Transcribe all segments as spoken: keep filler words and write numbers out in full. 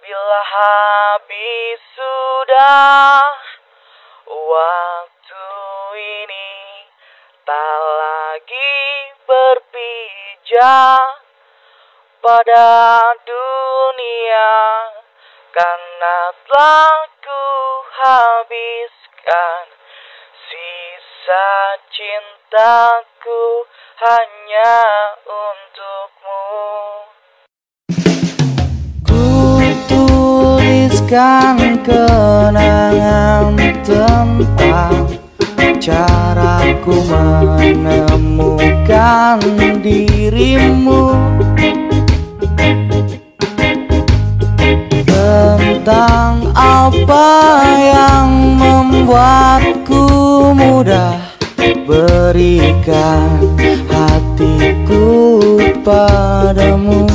Bila habis sudah waktu ini, tak lagi berpijak pada dunia, karena telah ku habiskan sisa cintaku hanya untukmu. Tuliskan kenangan tentang caraku menemukan dirimu, tentang apa yang membuatku mudah berikan hatiku padamu.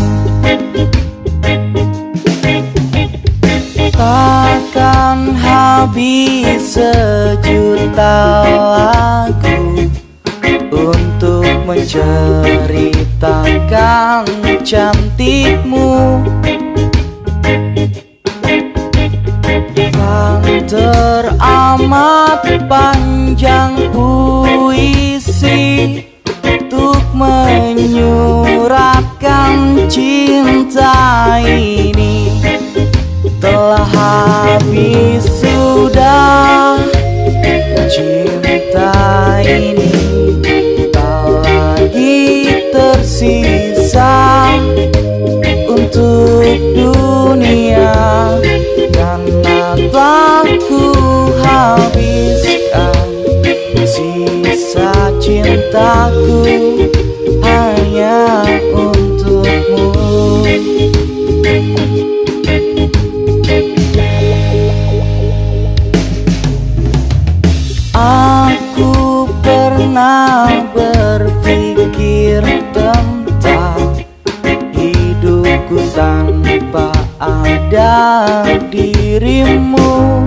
Takkan habis sejuta lagu untuk menceritakan cantikmu, kan teramat panjang puisi untuk menyuratkan cinta ini. Telah habis sudah cinta ini, tak lagi tersisa untuk dunia, karena telah ku habiskan sisa cintaku hanya untukmu. Aku pernah berpikir tentang hidupku tanpa ada dirimu.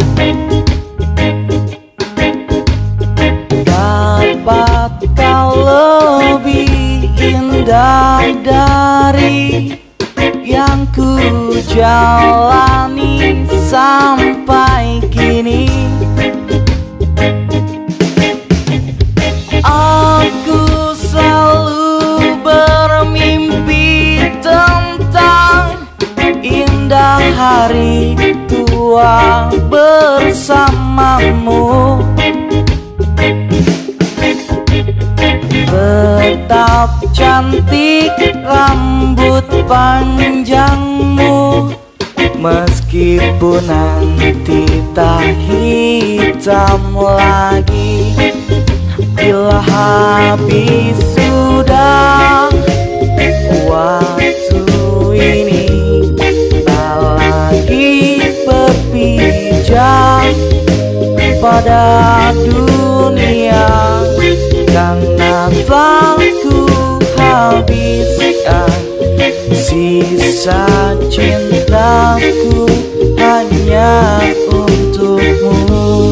Dapatkah lebih indah dari yang ku jalani sampai kini? Aku selalu bermimpi tentang indah hari tua bersamamu. Tetap cantik rambut panjangmu, meskipun nanti tak hitam lagi. Bila habis sudah waktu ini, tak lagi berpijak pada dunia, karena telah ku habiskan sisa cintaku hanya untukmu.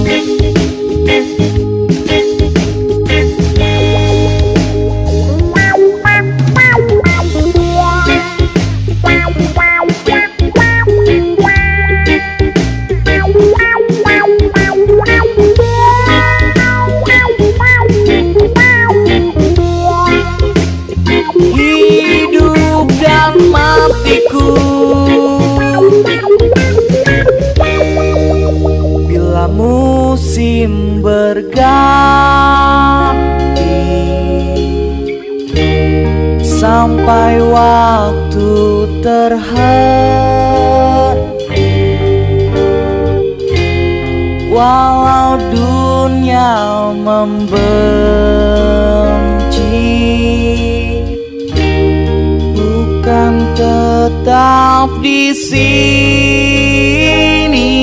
Hidup dan matiku, bila musim berganti, sampai waktu terhenti, walau dunia membenci, bukan tetap di sini.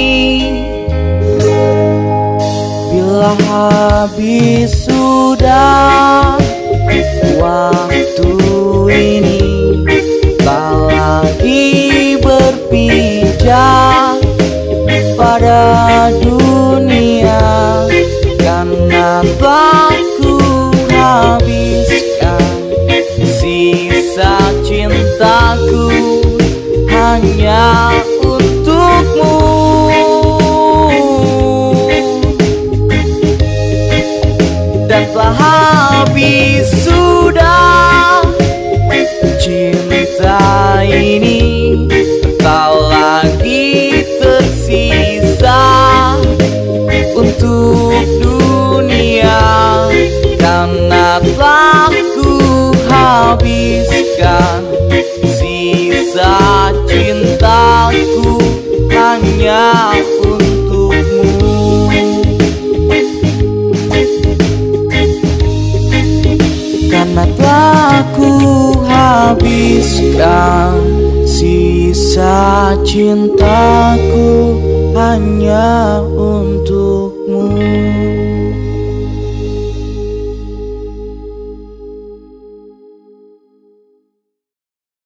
Bila habis sudah waktu ini, tak lagi berpijak pada dunia, karena telah ku habiskan sisa cintaku hanya ini tak lagi tersisa untuk dunia, karena telah ku habiskan sisa cintaku hanya untukmu. Karena telah ku habiskan sisa cintaku hanya untukmu.